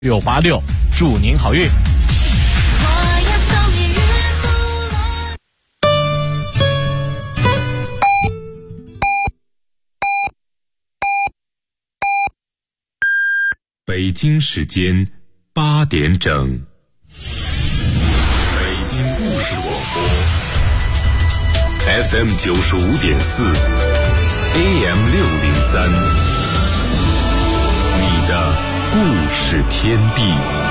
686，祝您好运。 北京时间8点整，北京故事广播 FM 95.4 AM 603，你的故事天地。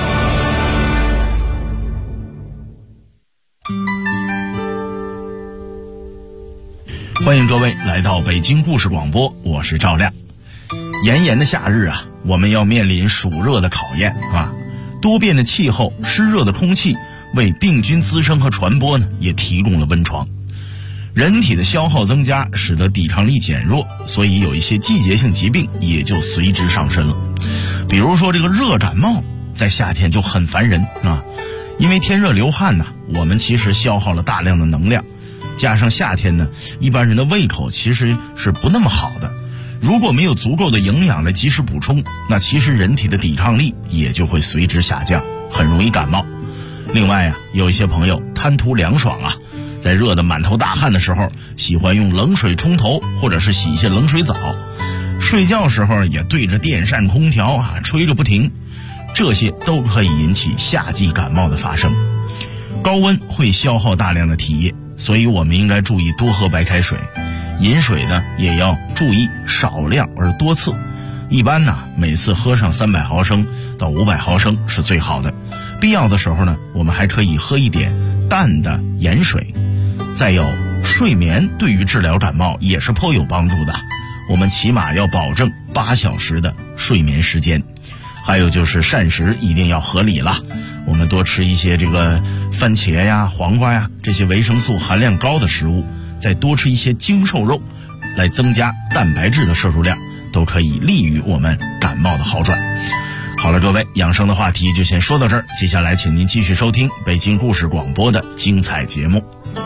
欢迎各位来到北京故事广播，我是赵亮。炎炎的夏日啊，我们要面临暑热的考验啊。多变的气候、湿热的空气，为病菌滋生和传播呢，也提供了温床。人体的消耗增加，使得抵抗力减弱，所以有一些季节性疾病也就随之上身了。比如说这个热感冒，在夏天就很烦人啊，因为天热流汗呢，我们其实消耗了大量的能量，加上夏天呢，一般人的胃口其实是不那么好的。如果没有足够的营养来及时补充，那其实人体的抵抗力也就会随之下降，很容易感冒。另外啊，有一些朋友贪图凉爽啊，在热得满头大汗的时候，喜欢用冷水冲头，或者是洗一些冷水澡。睡觉时候也对着电扇空调啊吹个不停，这些都可以引起夏季感冒的发生。高温会消耗大量的体液，所以我们应该注意多喝白开水。饮水呢也要注意少量而多次，一般呢每次喝上300毫升到500毫升是最好的。必要的时候呢，我们还可以喝一点淡的盐水。再有，睡眠对于治疗感冒也是颇有帮助的，我们起码要保证8小时的睡眠时间。还有就是膳食一定要合理了，我们多吃一些这个番茄呀、黄瓜呀这些维生素含量高的食物，再多吃一些精瘦肉，来增加蛋白质的摄入量，都可以利于我们感冒的好转。好了，各位，养生的话题就先说到这儿，接下来请您继续收听北京故事广播的精彩节目。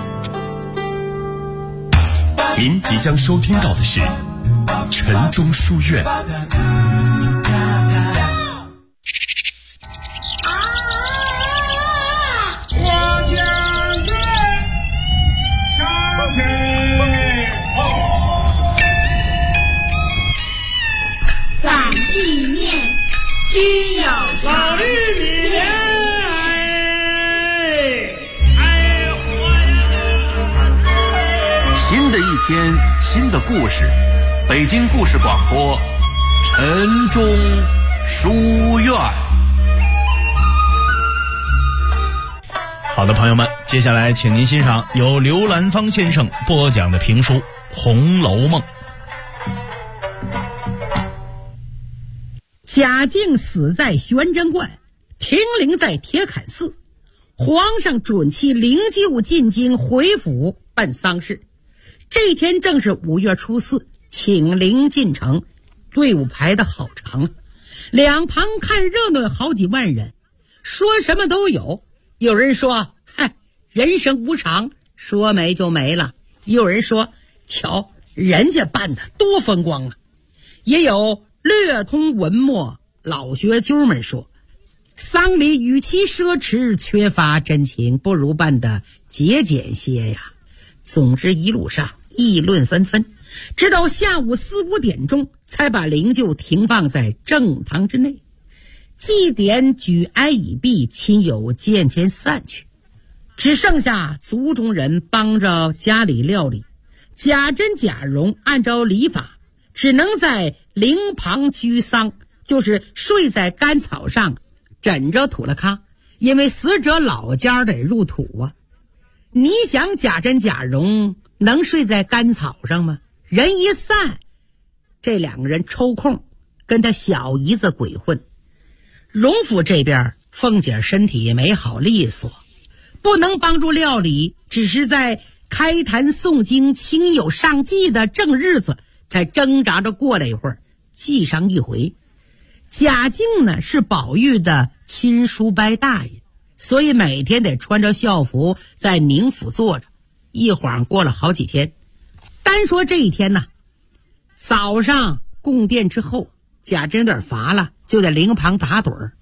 您即将收听到的是晨钟书院。 只有老绿米， 新的一天，新的故事，北京故事广播，晨钟书院。 好的，朋友们，接下来请您欣赏由刘兰芳先生播讲的评书《红楼梦》。 贾静死在玄真观，停灵在铁槛寺。皇上准其灵柩进京回府办丧事。这天正是5月初4，请灵进城，队伍排得好长，两旁看热闹好几万人，说什么都有。有人说，嗨，人生无常，说没就没了；有人说，瞧人家办的多风光啊。也有略通文墨老学究们说，丧礼与其奢侈缺乏真情，不如办得节俭些呀。总之一路上议论纷纷，直到下午4、5点钟才把灵柩停放在正堂之内。祭典举哀已毕，亲友渐渐散去，只剩下族中人帮着家里料理。贾珍、贾蓉按照礼法只能在灵旁居丧，就是睡在干草上，枕着土了炕，因为死者老家得入土啊。你想贾珍、贾蓉能睡在干草上吗？人一散，这2个人抽空跟他小姨子鬼混。荣府这边凤姐身体也没好利索，不能帮助料理，只是在开坛诵经亲友上祭的正日子才挣扎着过了一会儿，祭上一回。贾静呢是宝玉的亲叔伯大爷，所以每天得穿着校服在宁府坐着，一晃过了好几天。单说这一天呢，早上供殿之后，贾珍有点乏了，就在灵旁打盹儿。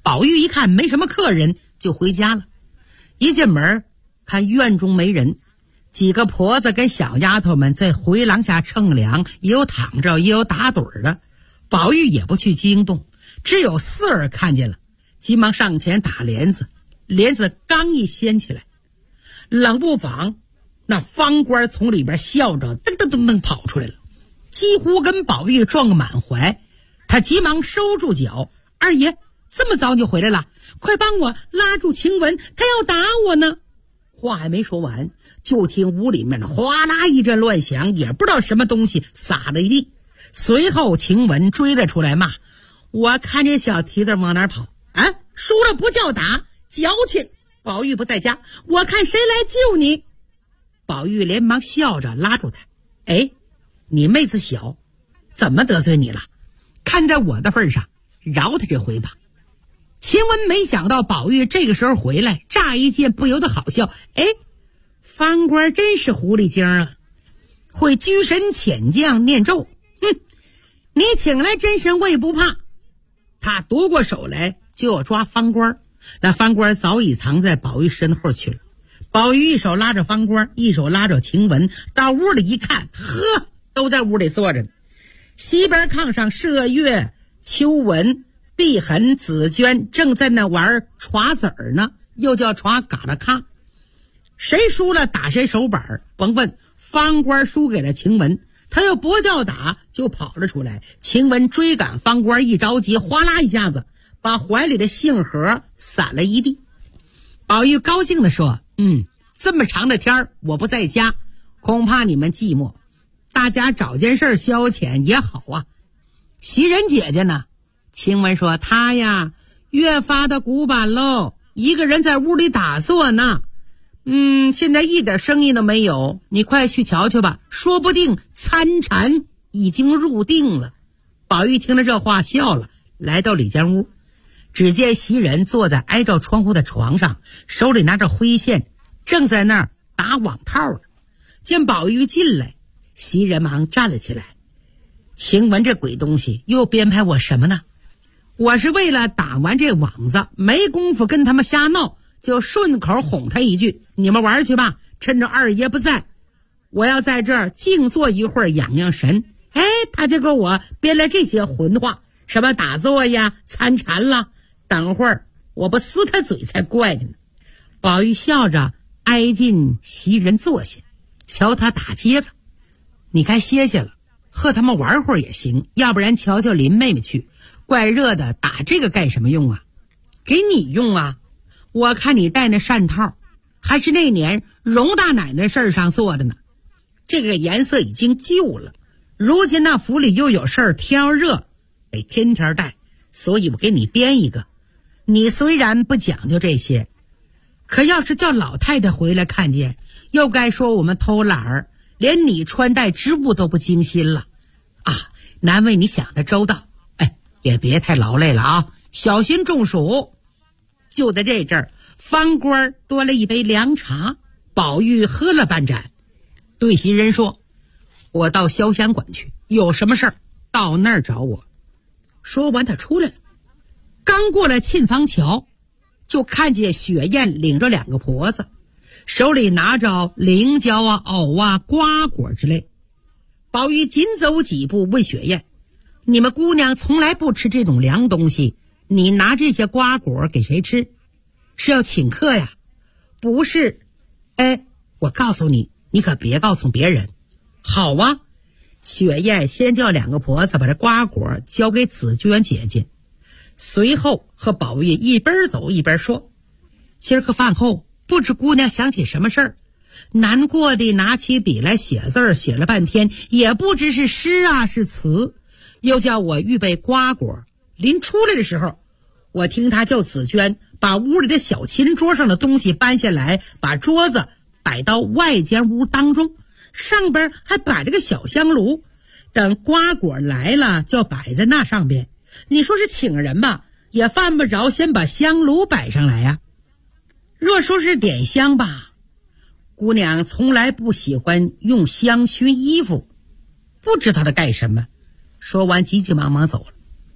宝玉一看没什么客人，就回家了。一进门看院中没人，几个婆子跟小丫头们在回廊下乘凉，也有躺着也有打盹的。宝玉也不去惊动，只有四儿看见了，急忙上前打帘子，帘子刚一掀起来，冷不防那方官从里边笑着噔噔噔噔跑出来了，几乎跟宝玉撞个满怀。他急忙收住脚，二爷这么早就回来了，快帮我拉住晴雯，他要打我呢。话还没说完，就听屋里面的哗啦一阵乱响，也不知道什么东西撒了一地。随后晴雯追了出来骂：我看这小蹄子往哪儿跑啊？输了不叫打，矫情！宝玉不在家，我看谁来救你。宝玉连忙笑着拉住他：哎，你妹子小，怎么得罪你了？看在我的份上，饶他这回吧。晴雯没想到宝玉这个时候回来，乍一见不由得好笑。哎，方官真是狐狸精啊，会居神遣将念咒。哼，你请来真神我也不怕。他夺过手来就要抓方官，那方官早已藏在宝玉身后去了。宝玉一手拉着方官，一手拉着晴雯，到屋里一看，呵，都在屋里坐着呢。西边炕上麝月、秋纹、碧痕、紫鹃正在那玩耍子儿呢，又叫耍嘎啦咔。谁输了打谁手板，甭问。方官输给了晴雯，他又不叫打就跑了出来。晴雯追赶方官，一着急哗啦一下子把怀里的杏核散了一地。宝玉高兴地说：这么长的天儿我不在家，恐怕你们寂寞，大家找件事消遣也好啊。袭人姐姐呢？晴雯说：她呀越发的古板喽，一个人在屋里打坐呢。现在一点声音都没有，你快去瞧瞧吧，说不定参禅已经入定了。宝玉听了这话笑了，来到里间屋，只见袭人坐在挨着窗户的床上，手里拿着灰线，正在那儿打网套呢。见宝玉进来，袭人忙站了起来：晴雯这鬼东西又编排我什么呢？我是为了打完这网子，没工夫跟他们瞎闹，就顺口哄他一句：你们玩去吧，趁着二爷不在，我要在这儿静坐一会儿养养神。他就给我编了这些混话，什么打坐呀、参禅啦，等会儿我不撕他嘴才怪呢。宝玉笑着挨近袭人坐下，瞧他打疖子，你该歇歇了，和他们玩会儿也行，要不然瞧瞧林妹妹去，怪热的，打这个干什么用啊？给你用啊，我看你戴那扇套还是那年荣大奶奶事儿上做的呢，这个颜色已经旧了，如今那府里又有事儿，天要热得天天戴，所以我给你编一个。你虽然不讲究这些，可要是叫老太太回来看见，又该说我们偷懒儿，连你穿戴织物都不精心了啊！难为你想得周到，也别太劳累了啊，小心中暑。就在这阵儿，方官多了一杯凉茶，宝玉喝了半盏，对袭人说：我到潇湘馆去，有什么事儿到那儿找我。说完他出来了，刚过了沁芳桥，就看见雪雁领着两个婆子，手里拿着菱角啊、藕啊、瓜果之类。宝玉紧走几步问雪雁：你们姑娘从来不吃这种凉东西，你拿这些瓜果给谁吃？是要请客呀？不是。我告诉你，你可别告诉别人。好啊。雪雁先叫两个婆子把这瓜果交给紫鹃姐姐，随后和宝玉一边走一边说：今儿个饭后不知姑娘想起什么事儿，难过的拿起笔来写字儿，写了半天也不知是诗啊是词，又叫我预备瓜果。临出来的时候，我听他叫紫鹃把屋里的小琴桌上的东西搬下来，把桌子摆到外间屋当中，上边还摆着个小香炉，等瓜果来了就摆在那上边。你说是请人吧，也犯不着先把香炉摆上来呀。若说是点香吧，姑娘从来不喜欢用香熏衣服，不知道她干什么。说完急急忙忙走了。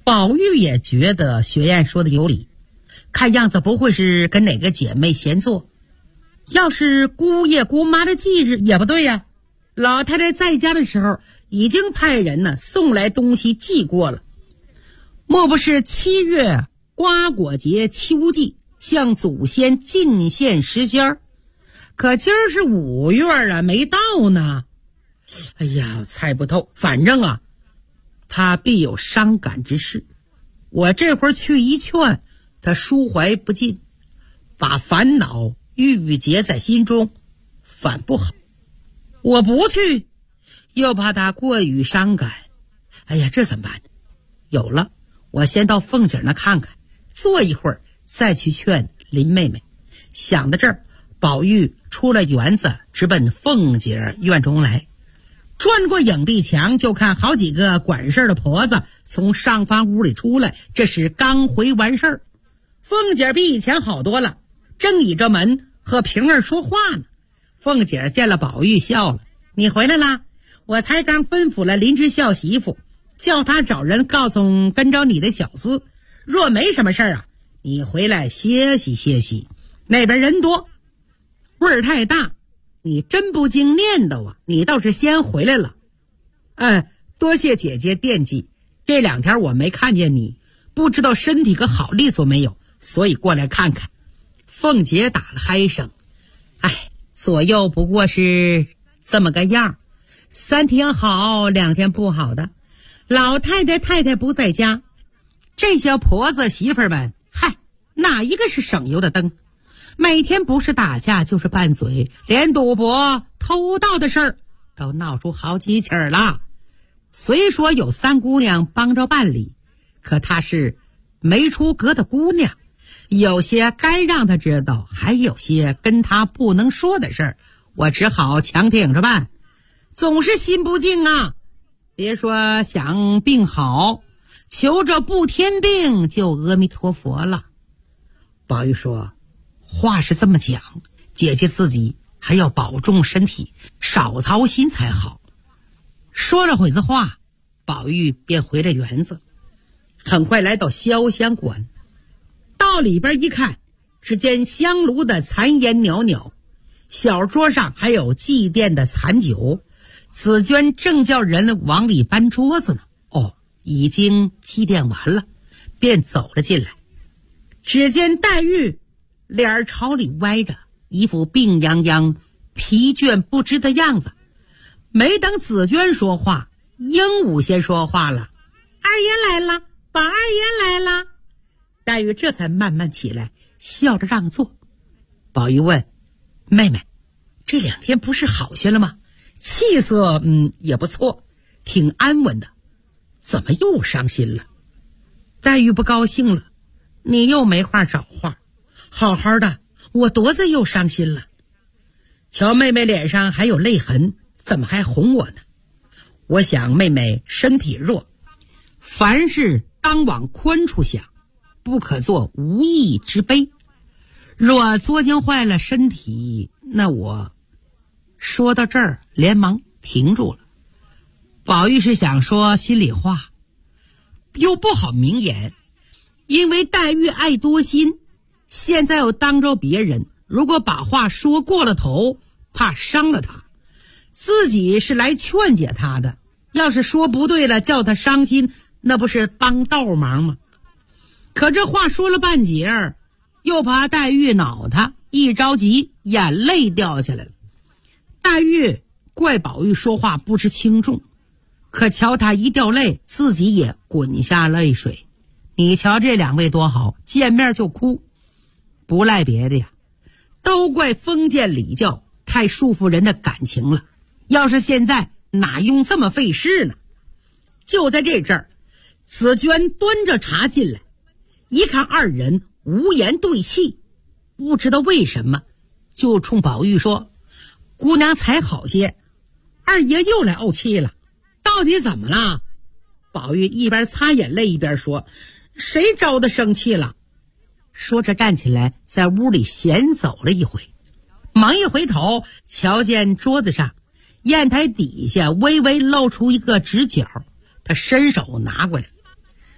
宝玉也觉得雪雁说的有理，看样子不会是跟哪个姐妹闲坐，要是姑爷姑妈的忌日也不对呀。老太太在家的时候已经派人呢送来东西寄过了，莫不是7月瓜果节秋季向祖先进献时间儿？可今儿是5月啊，没到呢。哎呀，猜不透，反正啊他必有伤感之事，我这会儿去一劝，他抒怀不尽，把烦恼郁结在心中，反不好。我不去，又怕他过于伤感。哎呀，这怎么办？有了，我先到凤姐那看看，坐一会儿再去劝林妹妹。想到这儿，宝玉出了园子，直奔凤姐院中来。转过影壁墙，就看好几个管事的婆子从上房屋里出来，这是刚回完事儿。凤姐比以前好多了，正倚着门和平儿说话呢。凤姐见了宝玉笑了：“你回来啦？我才刚吩咐了林之孝媳妇，叫他找人告诉跟着你的小厮，若没什么事儿啊，你回来歇息歇息，那边人多，味儿太大，你真不经念叨啊，你倒是先回来了。多谢姐姐惦记，这2天我没看见你，不知道身体可好利索没有，所以过来看看。”凤姐打了嗨声：“左右不过是这么个样，3天好2天不好的。老太太太太不在家，这些婆子媳妇们，哪一个是省油的灯？每天不是打架就是拌嘴，连赌博偷盗的事儿都闹出好几起了。虽说有3姑娘帮着办理，可她是没出阁的姑娘，有些该让她知道，还有些跟她不能说的事儿，我只好强挺着办，总是心不静啊。别说想病好，求着不添病就阿弥陀佛了。”宝玉说：“话是这么讲，姐姐自己还要保重身体，少操心才好。”说了会子话，宝玉便回了园子，很快来到潇湘馆。到里边一看，只见香炉的残烟袅袅，小桌上还有祭奠的残酒，紫娟正叫人往里搬桌子呢。已经祭奠完了，便走了进来。只见黛玉脸朝里歪着，一副病殃殃疲倦不知的样子。没等紫娟说话，鹦鹉先说话了：“二爷来了，宝二爷来了。”黛玉这才慢慢起来，笑着让座。宝玉问：“妹妹，这2天不是好些了吗？气色也不错，挺安稳的，怎么又伤心了？”黛玉不高兴了：“你又没话找话，好好的，我多子又伤心了。瞧妹妹脸上还有泪痕，怎么还哄我呢？我想妹妹身体弱，凡事当往宽处想，不可做无义之悲。若作精坏了身体，那我……”说到这儿连忙停住了。宝玉是想说心里话，又不好明言，因为黛玉爱多心，现在又当着别人，如果把话说过了头，怕伤了他。自己是来劝解他的，要是说不对了叫他伤心，那不是帮倒忙吗？可这话说了半截儿，又怕黛玉恼他，一着急眼泪掉下来了。黛玉怪宝玉说话不知轻重，可瞧他一掉泪，自己也滚下泪水。你瞧这2位多好，见面就哭，不赖别的呀，都怪封建礼教太束缚人的感情了。要是现在哪用这么费事呢？就在这阵儿，紫娟端着茶进来，一看2人无言对泣，不知道为什么，就冲宝玉说：“姑娘才好些，二爷又来怄气了，到底怎么了？”宝玉一边擦眼泪一边说：“谁招他生气了？”说着站起来，在屋里闲走了一回，忙一回头，瞧见桌子上砚台底下微微露出一个直角，他伸手拿过来。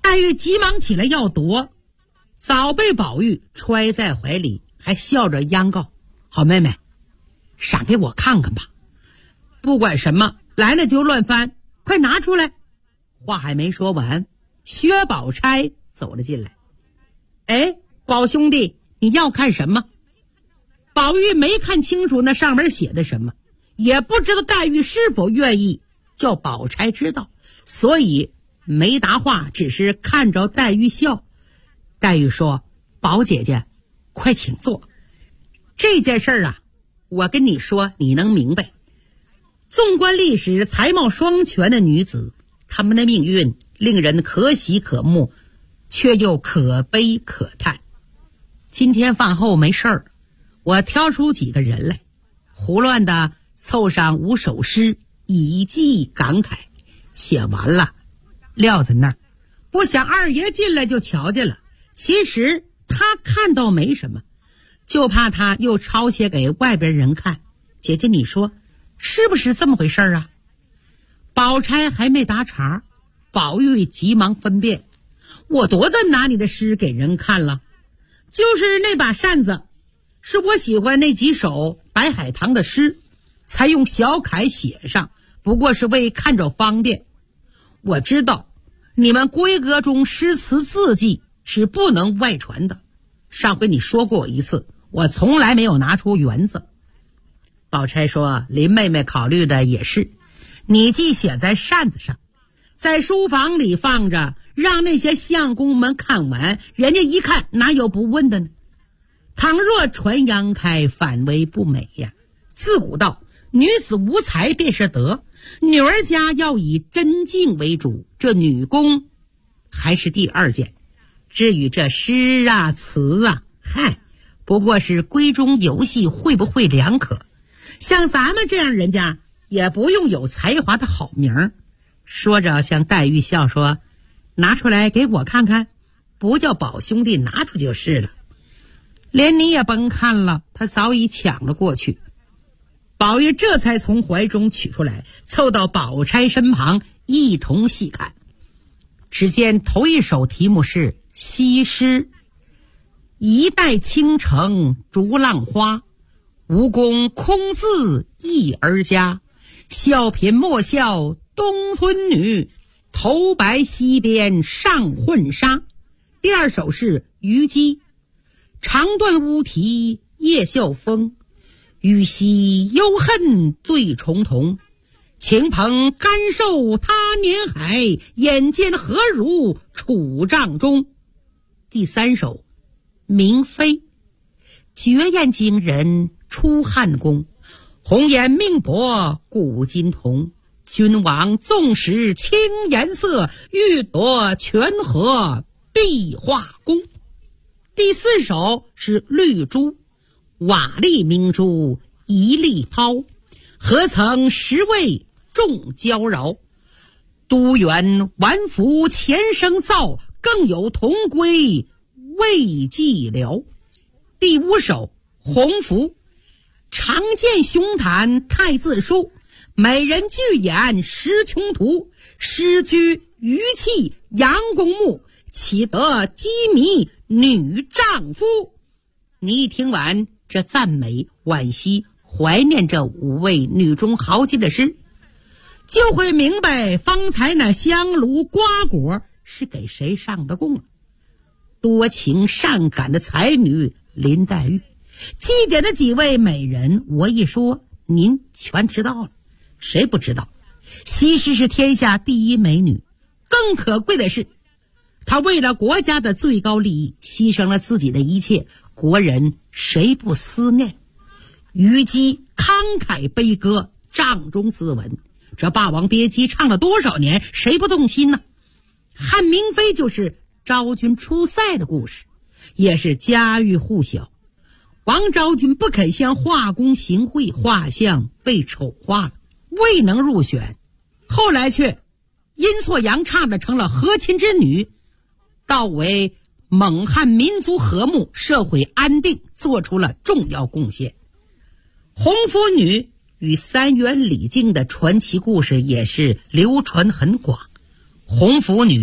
黛玉急忙起来要夺，早被宝玉揣在怀里，还笑着央告：好妹妹，赏给我看看吧，不管什么来了就乱翻，快拿出来。话还没说完，薛宝钗走了进来。哎，宝兄弟，你要看什么？宝玉没看清楚那上面写的什么，也不知道黛玉是否愿意叫宝钗知道，所以没答话，只是看着黛玉笑。黛玉说：宝姐姐，快请坐。这件事啊，我跟你说，你能明白。纵观历史，才貌双全的女子，她们的命运令人可喜可慕，却又可悲可叹。今天饭后没事儿，我挑出几个人来，胡乱的凑上5首诗，以寄感慨。写完了，撂在那儿，不想二爷进来就瞧见了。其实他看到没什么，就怕他又抄写给外边人看。姐姐你说是不是这么回事啊？宝钗还没答茬，宝玉急忙分辨：我多次拿你的诗给人看了，就是那把扇子是我喜欢那几首白海棠的诗，才用小楷写上，不过是为看着方便。我知道你们闺阁中诗词字迹是不能外传的，上回你说过一次，我从来没有拿出原子。宝钗说：林妹妹考虑的也是，你既写在扇子上，在书房里放着，让那些相公们看完，人家一看哪有不问的呢？倘若传扬开，反为不美呀。自古道，女子无才便是德，女儿家要以真静为主，这女工还是第二件。至于这诗啊词啊，嗨，不过是闺中游戏，会不会两可。像咱们这样人家也不用有才华的好名。说着向黛玉笑说：拿出来给我看看，不叫宝兄弟拿出就是了。连你也甭看了，他早已抢了过去。宝玉这才从怀中取出来，凑到宝钗身旁一同细看。只见头一首题目是西施：一代倾城逐浪花，吴宫空自一儿家，笑贫莫笑东村女，头白西边上混纱。第二首是虞姬：长断乌啼夜笑风，雨夕幽恨对重瞳，情朋甘受他年海，眼见何如楚帐中。第三首明妃：绝艳惊人出汉宫，红颜命薄古今同，君王纵使轻颜色，欲夺全和壁画宫。第四首是绿珠：瓦砾明珠一粒抛，何曾识味众娇娆，都园玩服前生造，更有同归未寂寥。第五首红拂：常见雄谈太字书，美人巨眼识穷途，诗居余气杨公墓，岂得羁迷女丈夫。你一听完这赞美惋惜怀念这5位女中豪杰的诗，就会明白方才那香炉瓜果是给谁上的供了。多情善感的才女林黛玉，祭典的几位美人，我一说您全知道了。谁不知道西施是天下第一美女？更可贵的是，她为了国家的最高利益牺牲了自己的一切，国人谁不思念？虞姬慷慨悲歌，帐中自刎，这《霸王别姬》唱了多少年，谁不动心呢？汉明妃就是昭君出塞的故事，也是家喻户晓。王昭君不肯向画工行贿，画像被丑化了，未能入选，后来却阴错阳差的成了和亲之女，倒为蒙汉民族和睦社会安定做出了重要贡献。红拂女与三元李靖的传奇故事也是流传很广。红拂女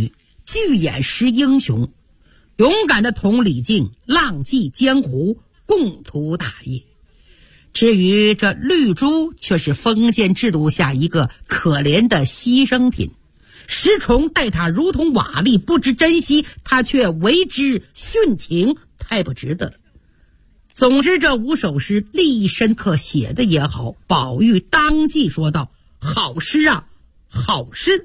巨眼识英雄，勇敢的同李靖浪迹江湖，共图大业。至于这绿珠，却是封建制度下一个可怜的牺牲品。石崇待他如同瓦砾，不知珍惜，他却为之殉情，太不值得了。总之，这5首诗立意深刻，写的也好。宝玉当即说道：好诗啊，好诗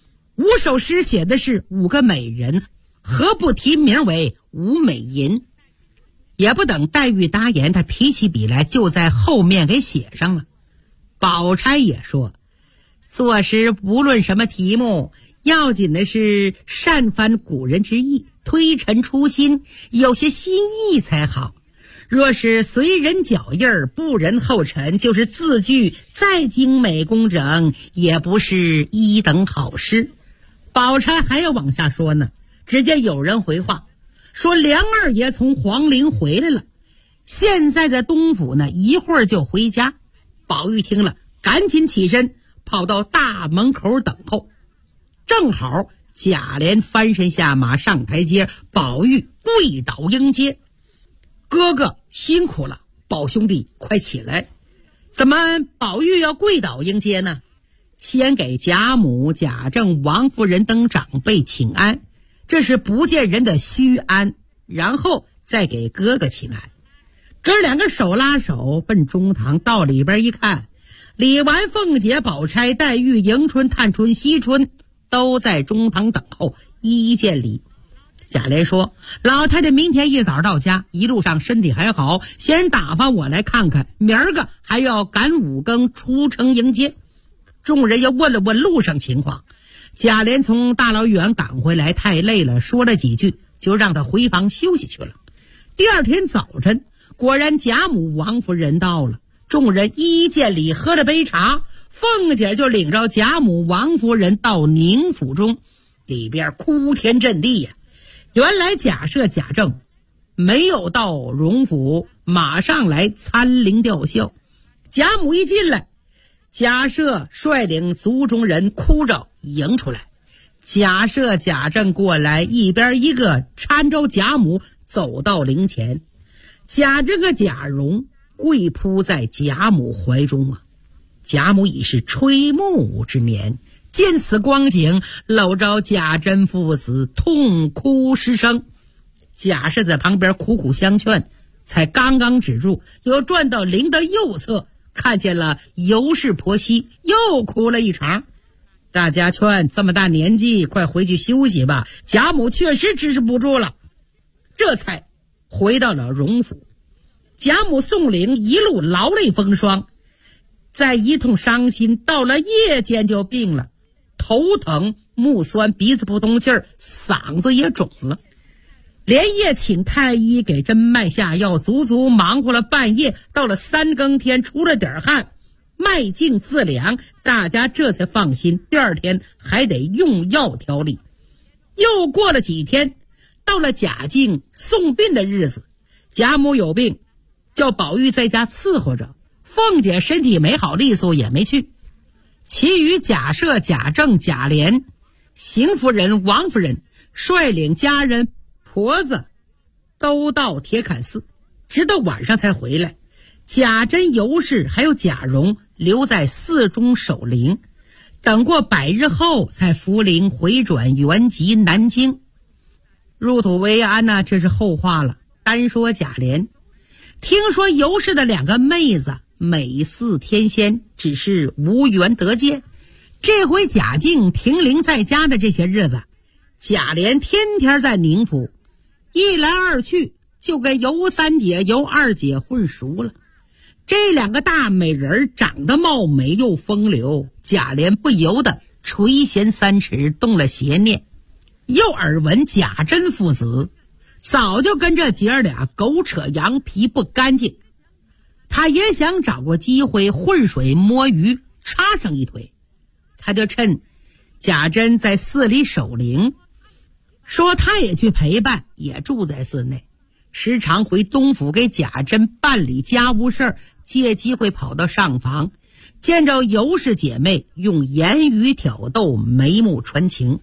！5首诗写的是5个美人，何不题名为5美吟？也不等黛玉答言，他提起笔来，就在后面给写上了。宝钗也说，作诗不论什么题目，要紧的是善翻古人之意，推陈出新，有些新意才好。若是随人脚印儿，不人后尘，就是字句再精美工整，也不是一等好诗。宝钗还要往下说呢，只见有人回话说梁二爷从皇陵回来了，现在在东府呢，一会儿就回家。宝玉听了，赶紧起身跑到大门口等候。正好贾琏翻身下马上台阶，宝玉跪倒迎接。哥哥辛苦了，宝兄弟快起来。怎么宝玉要跪倒迎接呢？先给贾母、贾政、王夫人等长辈请安，这是不见人的虚安，然后再给哥哥请安。哥2个手拉手奔中堂，到里边一看，李纨、凤姐、宝钗、黛玉、迎春、探春、惜春都在中堂等候，一一见礼。贾琏说，老太太明天一早到家，一路上身体还好，先打发我来看看，明儿个还要赶5更出城迎接。众人又问了问路上情况，贾琏从大老远赶回来，太累了，说了几句就让他回房休息去了。第二天早晨，果然贾母、王夫人到了，众人一一见礼，喝了杯茶，凤姐就领着贾母、王夫人到宁府中，里边哭天震地呀。原来贾赦、贾政没有到荣府，马上来参灵吊孝。贾母一进来，贾赦率领族中人哭着迎出来。贾赦、贾政过来，一边一个搀着贾母走到灵前。贾政和贾蓉跪扑在贾母怀中啊。贾母已是垂暮之年，见此光景，搂着贾珍父子痛哭失声。贾赦在旁边苦苦相劝，才刚刚止住，又转到灵的右侧，看见了尤氏婆媳，又哭了一场。大家劝，这么大年纪，快回去休息吧。贾母确实支持不住了，这才回到了荣府。贾母送灵，一路劳累风霜，再一通伤心，到了夜间就病了，头疼、目酸、鼻子不通气儿，嗓子也肿了。连夜请太医给针脉下药，足足忙活了半夜，到了3更天出了点汗，脉静自凉，大家这才放心。第二天还得用药调理。又过了几天，到了贾静送殡的日子，贾母有病，叫宝玉在家伺候着，凤姐身体没好利索，也没去。其余贾赦、贾政、贾琏、邢夫人、王夫人率领家人婆子都到铁槛寺，直到晚上才回来。贾珍、尤氏还有贾蓉留在寺中守灵，等过100日后才扶灵回转原籍南京。入土为安呢，这是后话了。单说贾琏，听说尤氏的2个妹子美似天仙，只是无缘得见。这回贾静停灵在家的这些日子，贾琏天天在宁府，一来二去就跟尤三姐、尤二姐混熟了。这2个大美人长得貌美又风流，贾琏不由得垂涎3尺，动了邪念。又耳闻贾珍父子早就跟这姐儿俩狗扯羊皮不干净，他也想找个机会浑水摸鱼，插上一腿。他就趁贾珍在寺里守灵，说他也去陪伴，也住在寺内，时常回东府给贾珍办理家务事儿，借机会跑到上房，见着尤氏姐妹，用言语挑逗，眉目传情。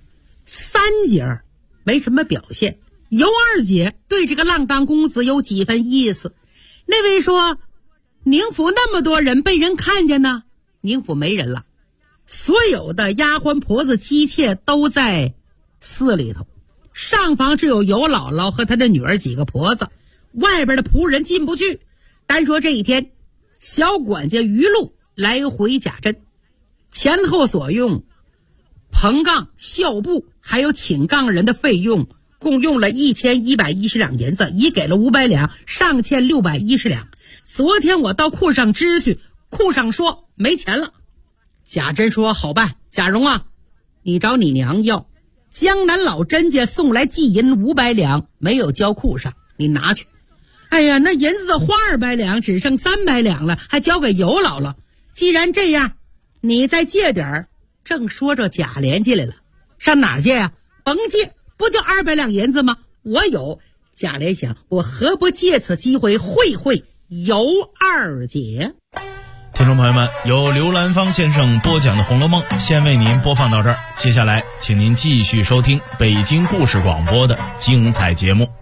三姐没什么表现，尤二姐对这个浪荡公子有几分意思。那位说宁府那么多人被人看见呢，宁府没人了，所有的丫鬟婆子妻妾都在寺里头，上房只有尤姥姥和她的女儿几个婆子，外边的仆人进不去。单说这一天，小管家于路来回贾镇，前后所用棚杠、校布还有请杠人的费用，共用了1110两银子，已给了500两，上欠610两。昨天我到库上支去，库上说没钱了。贾珍说好办，贾蓉啊，你找你娘要，江南老甄家送来寄银500两，没有交库上，你拿去。哎呀，那银子的花200两，只剩300两了，还交给尤姥姥。既然这样，你再借点儿。正说着，贾琏进来了。上哪借啊？甭借，不就200两银子吗？我有。贾琏想，我何不借此机会会会尤二姐？ 听众朋友们，由刘兰芳先生播讲的《红楼梦》先为您播放到这儿，接下来请您继续收听北京故事广播的精彩节目。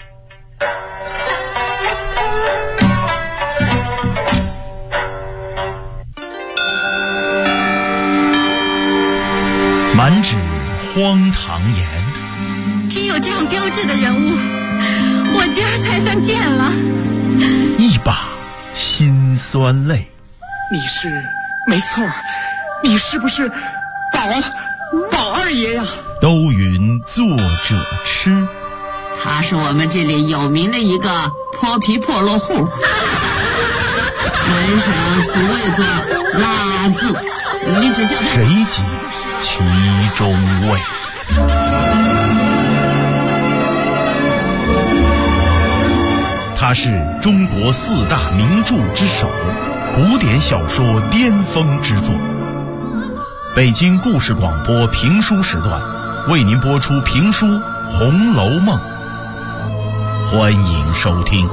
满纸荒唐言， 只有这样标致的人物，我今儿才算见了。 一把辛酸泪。 你是没错，你是不是宝二爷呀？ 都云作者痴， 他是我们这里有名的一个泼皮破落户，门上俗谓作拉字，你只叫他谁及其中味？他是中国4大名著之首，古典小说巅峰之作。北京故事广播评书时段为您播出评书《红楼梦》，欢迎收听。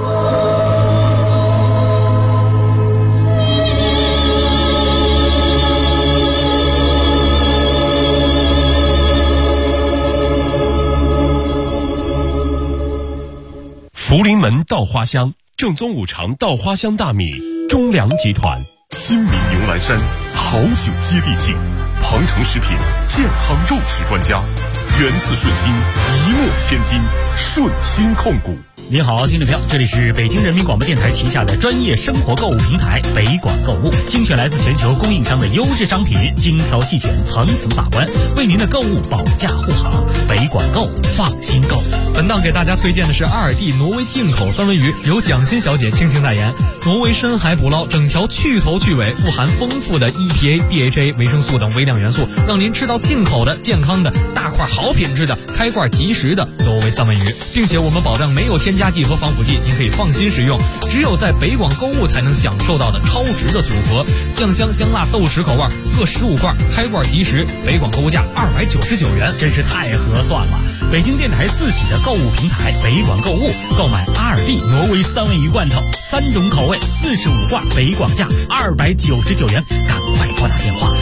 福临门稻花香，正宗5常稻花香大米，中粮集团。亲民牛栏山，好酒接地气。鹏程食品，健康肉食专家。源自顺心，一诺千金，顺心控股。 您好，听众朋友，这里是北京人民广播电台旗下的专业生活购物平台北广购物，精选来自全球供应商的优质商品，精挑细选，层层把关，为您的购物保驾护航。北广购，放心购。 本档给大家推荐的是阿尔蒂挪威进口三文鱼，由蒋欣小姐倾情代言。挪威深海捕捞，整条去头去尾，富含丰富的 EPA、DHA、维生素等微量元素，让您吃到进口的、健康的、大块好品质的、开罐即食的挪威三文鱼，并且我们保证没有添加剂和防腐剂，您可以放心食用。只有在北广购物才能享受到的超值的组合，酱香香辣豆豉口味各15罐，开罐即食，北广购物价299元， 真是太合算了。北京电台自己的购物平台北广购物，购买阿尔蒂挪威三文鱼罐头，3种口味，45罐，北广价299元，赶快拨打电话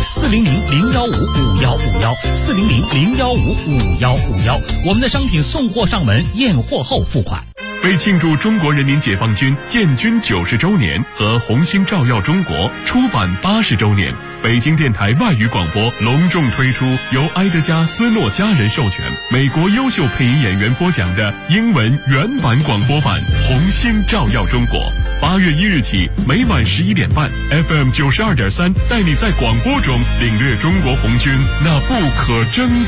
400-015-5151，400-015-5151，我们的商品送货上门，验货后付款。 为庆祝中国人民解放军建军90周年和红星照耀中国出版80周年，北京电台外语广播隆重推出由埃德加·斯诺家人授权、美国优秀配音演员播讲的英文原版广播版《红星照耀中国》。8月1日起，每晚11点半 ，FM 92.3，带你在广播中领略中国红军那不可争